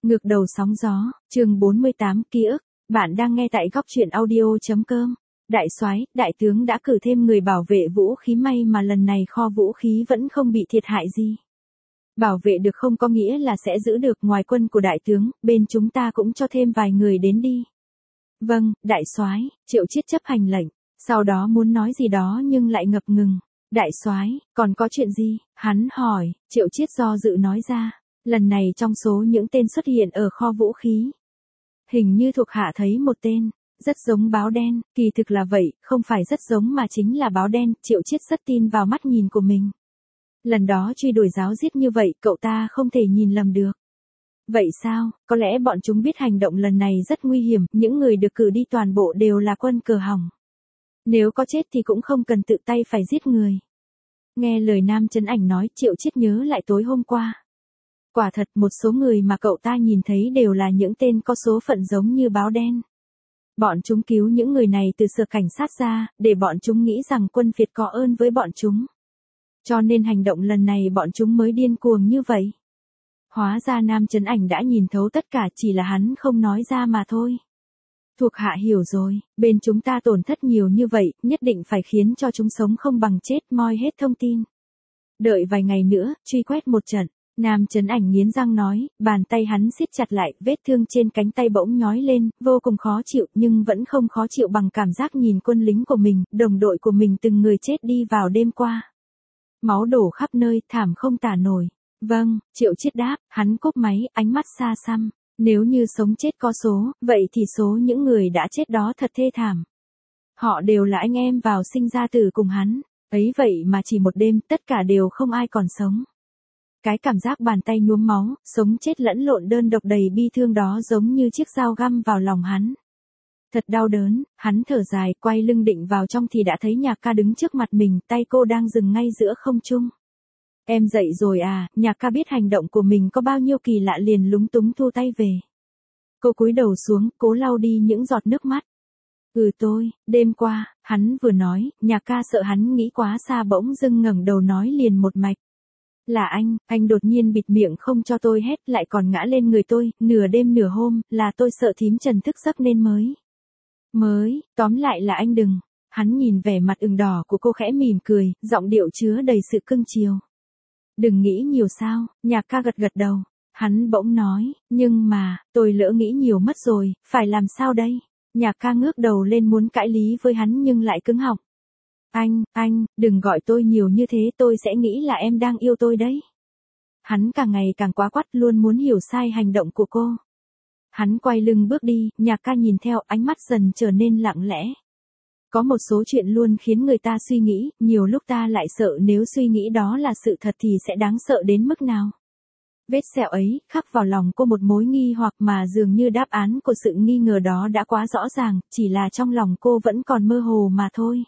Ngược đầu sóng gió, chương 48 ký ức, bạn đang nghe tại góc truyện audio.com. Đại soái, đại tướng đã cử thêm người bảo vệ vũ khí, may mà lần này kho vũ khí vẫn không bị thiệt hại gì. Bảo vệ được không có nghĩa là sẽ giữ được, ngoài quân của đại tướng, bên chúng ta cũng cho thêm vài người đến đi. Vâng, đại soái, Triệu Chiết chấp hành lệnh, sau đó muốn nói gì đó nhưng lại ngập ngừng. Đại soái, còn có chuyện gì? Hắn hỏi. Triệu Chiết do dự nói ra. Lần này trong số những tên xuất hiện ở kho vũ khí, hình như thuộc hạ thấy một tên, rất giống báo đen, kỳ thực là vậy, không phải rất giống mà chính là báo đen. Triệu Chiết rất tin vào mắt nhìn của mình. Lần đó truy đuổi giáo giết như vậy, cậu ta không thể nhìn lầm được. Vậy sao, có lẽ bọn chúng biết hành động lần này rất nguy hiểm, những người được cử đi toàn bộ đều là quân cờ hỏng. Nếu có chết thì cũng không cần tự tay phải giết người. Nghe lời Nam Chấn Ảnh nói, Triệu Chiết nhớ lại tối hôm qua. Quả thật một số người mà cậu ta nhìn thấy đều là những tên có số phận giống như báo đen. Bọn chúng cứu những người này từ sở cảnh sát ra, để bọn chúng nghĩ rằng quân Việt có ơn với bọn chúng. Cho nên hành động lần này bọn chúng mới điên cuồng như vậy. Hóa ra Nam Chấn Ảnh đã nhìn thấu tất cả, chỉ là hắn không nói ra mà thôi. Thuộc hạ hiểu rồi, bên chúng ta tổn thất nhiều như vậy, nhất định phải khiến cho chúng sống không bằng chết, moi hết thông tin. Đợi vài ngày nữa, truy quét một trận. Nam Chấn Ảnh nghiến răng nói, bàn tay hắn siết chặt lại, vết thương trên cánh tay bỗng nhói lên, vô cùng khó chịu, nhưng vẫn không khó chịu bằng cảm giác nhìn quân lính của mình, đồng đội của mình từng người chết đi vào đêm qua. Máu đổ khắp nơi, thảm không tả nổi. Vâng, Triệu Chiết đáp, hắn cúp máy, ánh mắt xa xăm. Nếu như sống chết có số, vậy thì số những người đã chết đó thật thê thảm. Họ đều là anh em vào sinh ra tử cùng hắn. Ấy vậy mà chỉ một đêm, tất cả đều không ai còn sống. Cái cảm giác bàn tay nhuốm máu, sống chết lẫn lộn đơn độc đầy bi thương đó giống như chiếc dao găm vào lòng hắn. Thật đau đớn, hắn thở dài, quay lưng định vào trong thì đã thấy Nhạc Ca đứng trước mặt mình, tay cô đang dừng ngay giữa không trung. Em dậy rồi à? Nhạc Ca biết hành động của mình có bao nhiêu kỳ lạ liền lúng túng thu tay về. Cô cúi đầu xuống, cố lau đi những giọt nước mắt. Đêm qua, hắn vừa nói, Nhạc Ca sợ hắn nghĩ quá xa bỗng dưng ngẩng đầu nói liền một mạch. Là anh đột nhiên bịt miệng không cho tôi hét, lại còn ngã lên người tôi, nửa đêm nửa hôm, là tôi sợ thím Trần thức giấc nên tóm lại là anh đừng. Hắn nhìn vẻ mặt ửng đỏ của cô khẽ mỉm cười, giọng điệu chứa đầy sự cưng chiều. Đừng nghĩ nhiều sao? Nhạc Ca gật gật đầu. Hắn bỗng nói, nhưng mà, tôi lỡ nghĩ nhiều mất rồi, phải làm sao đây? Nhạc Ca ngước đầu lên muốn cãi lý với hắn nhưng lại cứng họng. Anh, đừng gọi tôi nhiều như thế, tôi sẽ nghĩ là em đang yêu tôi đấy. Hắn càng ngày càng quá quắt, luôn muốn hiểu sai hành động của cô. Hắn quay lưng bước đi, Nhạc Ca nhìn theo, ánh mắt dần trở nên lặng lẽ. Có một số chuyện luôn khiến người ta suy nghĩ, nhiều lúc ta lại sợ nếu suy nghĩ đó là sự thật thì sẽ đáng sợ đến mức nào. Vết sẹo ấy, khắc vào lòng cô một mối nghi hoặc mà dường như đáp án của sự nghi ngờ đó đã quá rõ ràng, chỉ là trong lòng cô vẫn còn mơ hồ mà thôi.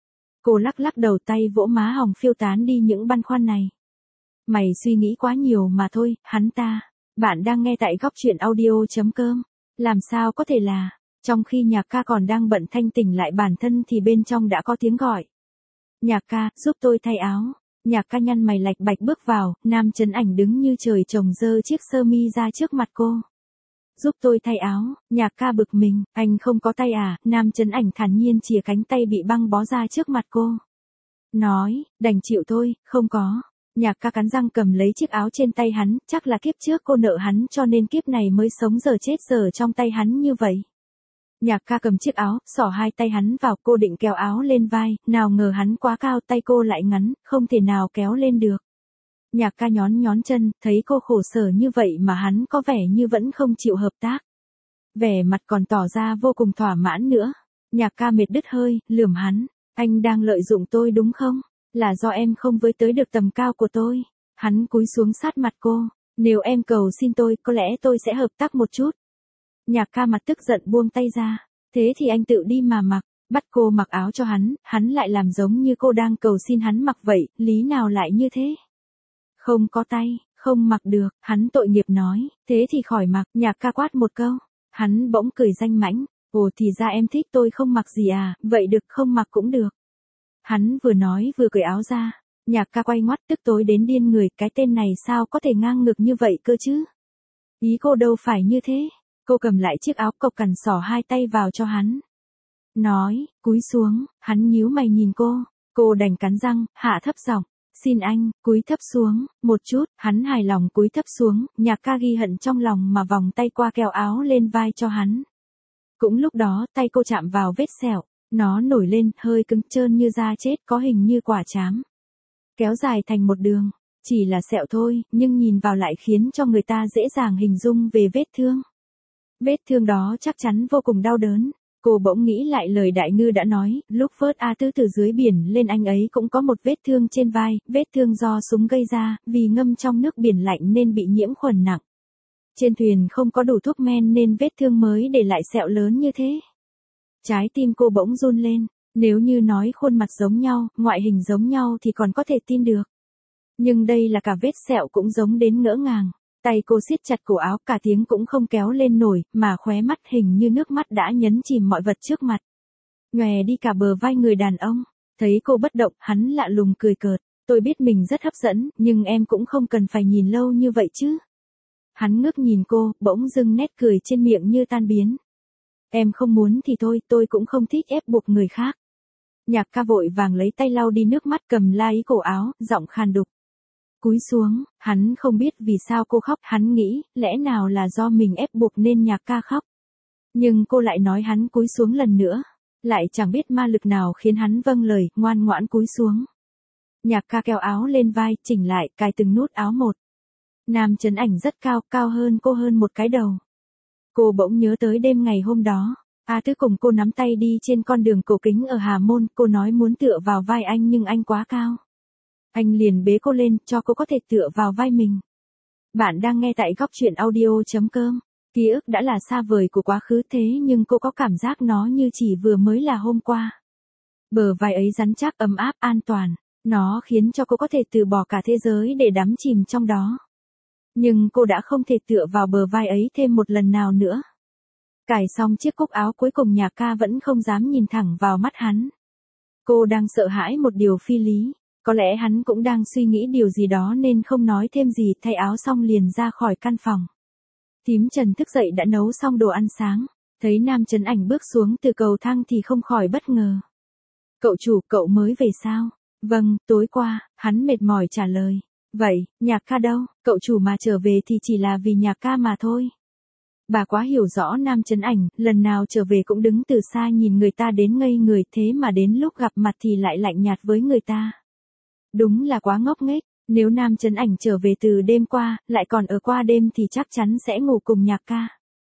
Cô lắc lắc đầu, tay vỗ má hồng phiêu tán đi những băn khoăn này. Mày suy nghĩ quá nhiều mà thôi, hắn ta. Bạn đang nghe tại góc truyện audio.com. Làm sao có thể là, trong khi Nhạc Ca còn đang bận thanh tỉnh lại bản thân thì bên trong đã có tiếng gọi. Nhạc Ca, giúp tôi thay áo. Nhạc Ca nhăn mày lạch bạch bước vào, Nam Chấn Ảnh đứng như trời trồng giơ chiếc sơ mi ra trước mặt cô. Giúp tôi thay áo. Nhạc Ca bực mình, anh không có tay à? Nam Chấn Ảnh thản nhiên chìa cánh tay bị băng bó ra trước mặt cô. Nói, đành chịu thôi, không có. Nhạc Ca cắn răng cầm lấy chiếc áo trên tay hắn, chắc là kiếp trước cô nợ hắn cho nên kiếp này mới sống giờ chết giờ trong tay hắn như vậy. Nhạc Ca cầm chiếc áo, xỏ hai tay hắn vào, cô định kéo áo lên vai, nào ngờ hắn quá cao, tay cô lại ngắn, không thể nào kéo lên được. Nhạc Ca nhón chân, thấy cô khổ sở như vậy mà hắn có vẻ như vẫn không chịu hợp tác. Vẻ mặt còn tỏ ra vô cùng thỏa mãn nữa. Nhạc Ca mệt đứt hơi, lườm hắn. Anh đang lợi dụng tôi đúng không? Là do em không với tới được tầm cao của tôi. Hắn cúi xuống sát mặt cô. Nếu em cầu xin tôi, có lẽ tôi sẽ hợp tác một chút. Nhạc Ca mặt tức giận buông tay ra. Thế thì anh tự đi mà mặc. Bắt cô mặc áo cho hắn lại làm giống như cô đang cầu xin hắn mặc vậy, lý nào lại như thế? Không có tay, không mặc được, hắn tội nghiệp nói, thế thì khỏi mặc. Nhạc Ca quát một câu. Hắn bỗng cười danh mãnh. Ồ thì ra em thích tôi không mặc gì à, vậy được, không mặc cũng được. Hắn vừa nói vừa cởi áo ra. Nhạc Ca quay ngoắt tức tối đến điên người, cái tên này sao có thể ngang ngược như vậy cơ chứ? Ý cô đâu phải như thế. Cô cầm lại chiếc áo cộc cằn xỏ hai tay vào cho hắn. Nói, cúi xuống, hắn nhíu mày nhìn cô đành cắn răng, hạ thấp giọng, xin anh, cúi thấp xuống, một chút, hắn hài lòng cúi thấp xuống, Nhạc Ca ghi hận trong lòng mà vòng tay qua kéo áo lên vai cho hắn. Cũng lúc đó tay cô chạm vào vết sẹo, nó nổi lên, hơi cứng trơn như da chết, có hình như quả trám. Kéo dài thành một đường, chỉ là sẹo thôi, nhưng nhìn vào lại khiến cho người ta dễ dàng hình dung về vết thương. Vết thương đó chắc chắn vô cùng đau đớn. Cô bỗng nghĩ lại lời Đại Ngư đã nói, lúc vớt A Tứ từ dưới biển lên anh ấy cũng có một vết thương trên vai, vết thương do súng gây ra, vì ngâm trong nước biển lạnh nên bị nhiễm khuẩn nặng. Trên thuyền không có đủ thuốc men nên vết thương mới để lại sẹo lớn như thế. Trái tim cô bỗng run lên, nếu như nói khuôn mặt giống nhau, ngoại hình giống nhau thì còn có thể tin được. Nhưng đây là cả vết sẹo cũng giống đến ngỡ ngàng. Tay cô siết chặt cổ áo, cả tiếng cũng không kéo lên nổi, mà khóe mắt hình như nước mắt đã nhấn chìm mọi vật trước mặt. Nhòe đi cả bờ vai người đàn ông. Thấy cô bất động, hắn lạ lùng cười cợt. Tôi biết mình rất hấp dẫn, nhưng em cũng không cần phải nhìn lâu như vậy chứ. Hắn ngước nhìn cô, bỗng dưng nét cười trên miệng như tan biến. Em không muốn thì thôi, tôi cũng không thích ép buộc người khác. Nhạc Ca vội vàng lấy tay lau đi nước mắt, cầm lai cổ áo, giọng khàn đục. Cúi xuống, hắn không biết vì sao cô khóc, hắn nghĩ, lẽ nào là do mình ép buộc nên Nhạc Ca khóc. Nhưng cô lại nói hắn cúi xuống lần nữa, lại chẳng biết ma lực nào khiến hắn vâng lời, ngoan ngoãn cúi xuống. Nhạc Ca kéo áo lên vai, chỉnh lại, cài từng nút áo một. Nam Chấn Ảnh rất cao, cao hơn cô hơn một cái đầu. Cô bỗng nhớ tới đêm ngày hôm đó, A Tứ cùng cô nắm tay đi trên con đường cổ kính ở Hà Môn, cô nói muốn tựa vào vai anh nhưng anh quá cao. Anh liền bế cô lên, cho cô có thể tựa vào vai mình. Bạn đang nghe tại góc truyện audio.com. Ký ức đã là xa vời của quá khứ thế nhưng cô có cảm giác nó như chỉ vừa mới là hôm qua. Bờ vai ấy rắn chắc, ấm áp, an toàn. Nó khiến cho cô có thể từ bỏ cả thế giới để đắm chìm trong đó. Nhưng cô đã không thể tựa vào bờ vai ấy thêm một lần nào nữa. Cài xong chiếc cúc áo cuối cùng, Nhạc Ca vẫn không dám nhìn thẳng vào mắt hắn. Cô đang sợ hãi một điều phi lý. Có lẽ hắn cũng đang suy nghĩ điều gì đó nên không nói thêm gì, thay áo xong liền ra khỏi căn phòng. Thím Trần thức dậy đã nấu xong đồ ăn sáng. Thấy Nam Chấn Ảnh bước xuống từ cầu thang thì không khỏi bất ngờ. Cậu chủ, cậu mới về sao? Vâng, tối qua, hắn mệt mỏi trả lời. Vậy, Nhạc Ca đâu? Cậu chủ mà trở về thì chỉ là vì Nhạc Ca mà thôi. Bà quá hiểu rõ Nam Chấn Ảnh, lần nào trở về cũng đứng từ xa nhìn người ta đến ngây người, thế mà đến lúc gặp mặt thì lại lạnh nhạt với người ta. Đúng là quá ngốc nghếch, nếu Nam Chấn Ảnh trở về từ đêm qua, lại còn ở qua đêm thì chắc chắn sẽ ngủ cùng Nhạc Ca.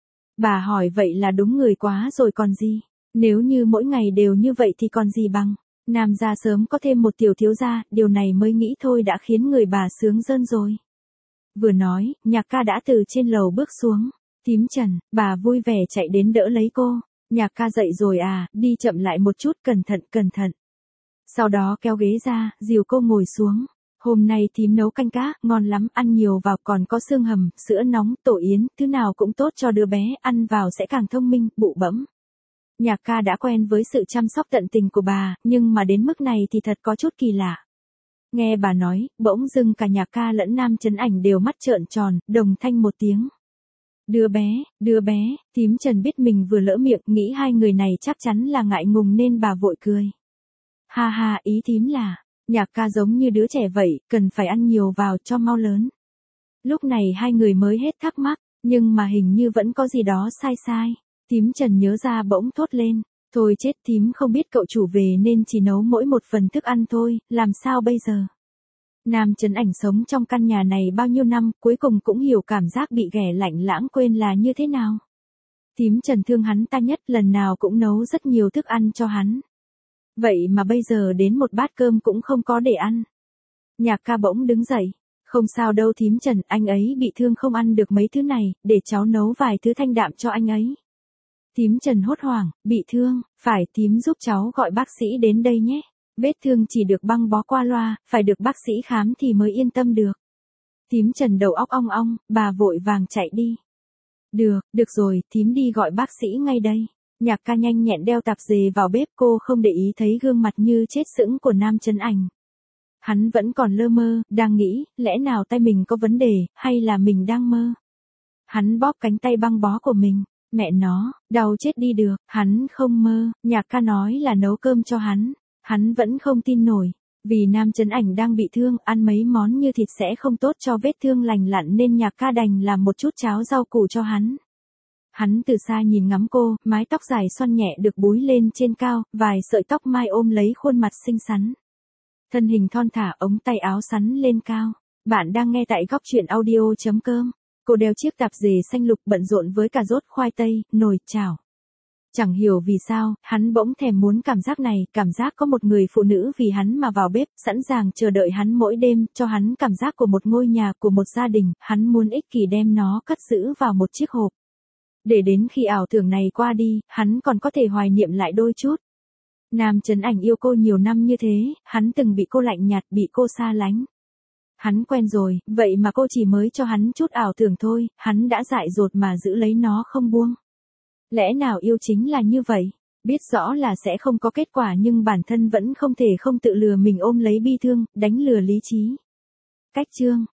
Bà hỏi vậy là đúng người quá rồi còn gì, nếu như mỗi ngày đều như vậy thì còn gì bằng. Nam gia sớm có thêm một tiểu thiếu gia, điều này mới nghĩ thôi đã khiến người bà sướng rơn rồi. Vừa nói, Nhạc Ca đã từ trên lầu bước xuống. Thím Trần, bà vui vẻ chạy đến đỡ lấy cô. Nhạc Ca dậy rồi à, đi chậm lại một chút, cẩn thận, cẩn thận. Sau đó kéo ghế ra, dìu cô ngồi xuống. Hôm nay thím nấu canh cá, ngon lắm, ăn nhiều vào, còn có xương hầm, sữa nóng, tổ yến, thứ nào cũng tốt cho đứa bé, ăn vào sẽ càng thông minh, bụ bẫm. Nhạc Ca đã quen với sự chăm sóc tận tình của bà, nhưng mà đến mức này thì thật có chút kỳ lạ. Nghe bà nói, bỗng dưng cả Nhạc Ca lẫn Nam Chấn Ảnh đều mắt trợn tròn, đồng thanh một tiếng. Đứa bé, thím Trần biết mình vừa lỡ miệng, nghĩ hai người này chắc chắn là ngại ngùng nên bà vội cười. Ha ha, ý thím là, Nhạc Ca giống như đứa trẻ vậy, cần phải ăn nhiều vào cho mau lớn. Lúc này hai người mới hết thắc mắc, nhưng mà hình như vẫn có gì đó sai sai. Thím Trần nhớ ra bỗng thốt lên, thôi chết, thím không biết cậu chủ về nên chỉ nấu mỗi một phần thức ăn thôi, làm sao bây giờ? Nam Chấn Ảnh sống trong căn nhà này bao nhiêu năm, cuối cùng cũng hiểu cảm giác bị ghẻ lạnh lãng quên là như thế nào. Thím Trần thương hắn ta nhất, lần nào cũng nấu rất nhiều thức ăn cho hắn. Vậy mà bây giờ đến một bát cơm cũng không có để ăn. Nhạc Ca bỗng đứng dậy. Không sao đâu thím Trần, anh ấy bị thương không ăn được mấy thứ này, để cháu nấu vài thứ thanh đạm cho anh ấy. Thím Trần hốt hoảng, bị thương, phải, thím giúp cháu gọi bác sĩ đến đây nhé. Vết thương chỉ được băng bó qua loa, phải được bác sĩ khám thì mới yên tâm được. Thím Trần đầu óc ong ong, bà vội vàng chạy đi. Được rồi, thím đi gọi bác sĩ ngay đây. Nhạc Ca nhanh nhẹn đeo tạp dề vào bếp, cô không để ý thấy gương mặt như chết sững của Nam Chấn Ảnh. Hắn vẫn còn lơ mơ, đang nghĩ, lẽ nào tay mình có vấn đề, hay là mình đang mơ. Hắn bóp cánh tay băng bó của mình. Mẹ nó, đau chết đi được, hắn không mơ, Nhạc ca nói là nấu cơm cho hắn. Hắn vẫn không tin nổi. Vì Nam Chấn Ảnh đang bị thương, ăn mấy món như thịt sẽ không tốt cho vết thương lành lặn nên Nhạc ca đành làm một chút cháo rau củ cho hắn. Hắn từ xa nhìn ngắm cô, mái tóc dài xoăn nhẹ được búi lên trên cao, vài sợi tóc mai ôm lấy khuôn mặt xinh xắn. Thân hình thon thả, ống tay áo sắn lên cao. Bạn đang nghe tại góc truyện audio.com. Cô đeo chiếc tạp dề xanh lục bận rộn với cà rốt, khoai tây, nồi, chảo. Chẳng hiểu vì sao, hắn bỗng thèm muốn cảm giác này, cảm giác có một người phụ nữ vì hắn mà vào bếp, sẵn sàng chờ đợi hắn mỗi đêm, cho hắn cảm giác của một ngôi nhà, của một gia đình, hắn muốn ích kỷ đem nó cất giữ vào một chiếc hộp. Để đến khi ảo tưởng này qua đi, hắn còn có thể hoài niệm lại đôi chút. Nam Chấn Ảnh yêu cô nhiều năm như thế, hắn từng bị cô lạnh nhạt, bị cô xa lánh. Hắn quen rồi, vậy mà cô chỉ mới cho hắn chút ảo tưởng thôi, hắn đã dại dột mà giữ lấy nó không buông. Lẽ nào yêu chính là như vậy? Biết rõ là sẽ không có kết quả nhưng bản thân vẫn không thể không tự lừa mình ôm lấy bi thương, đánh lừa lý trí. Cách chương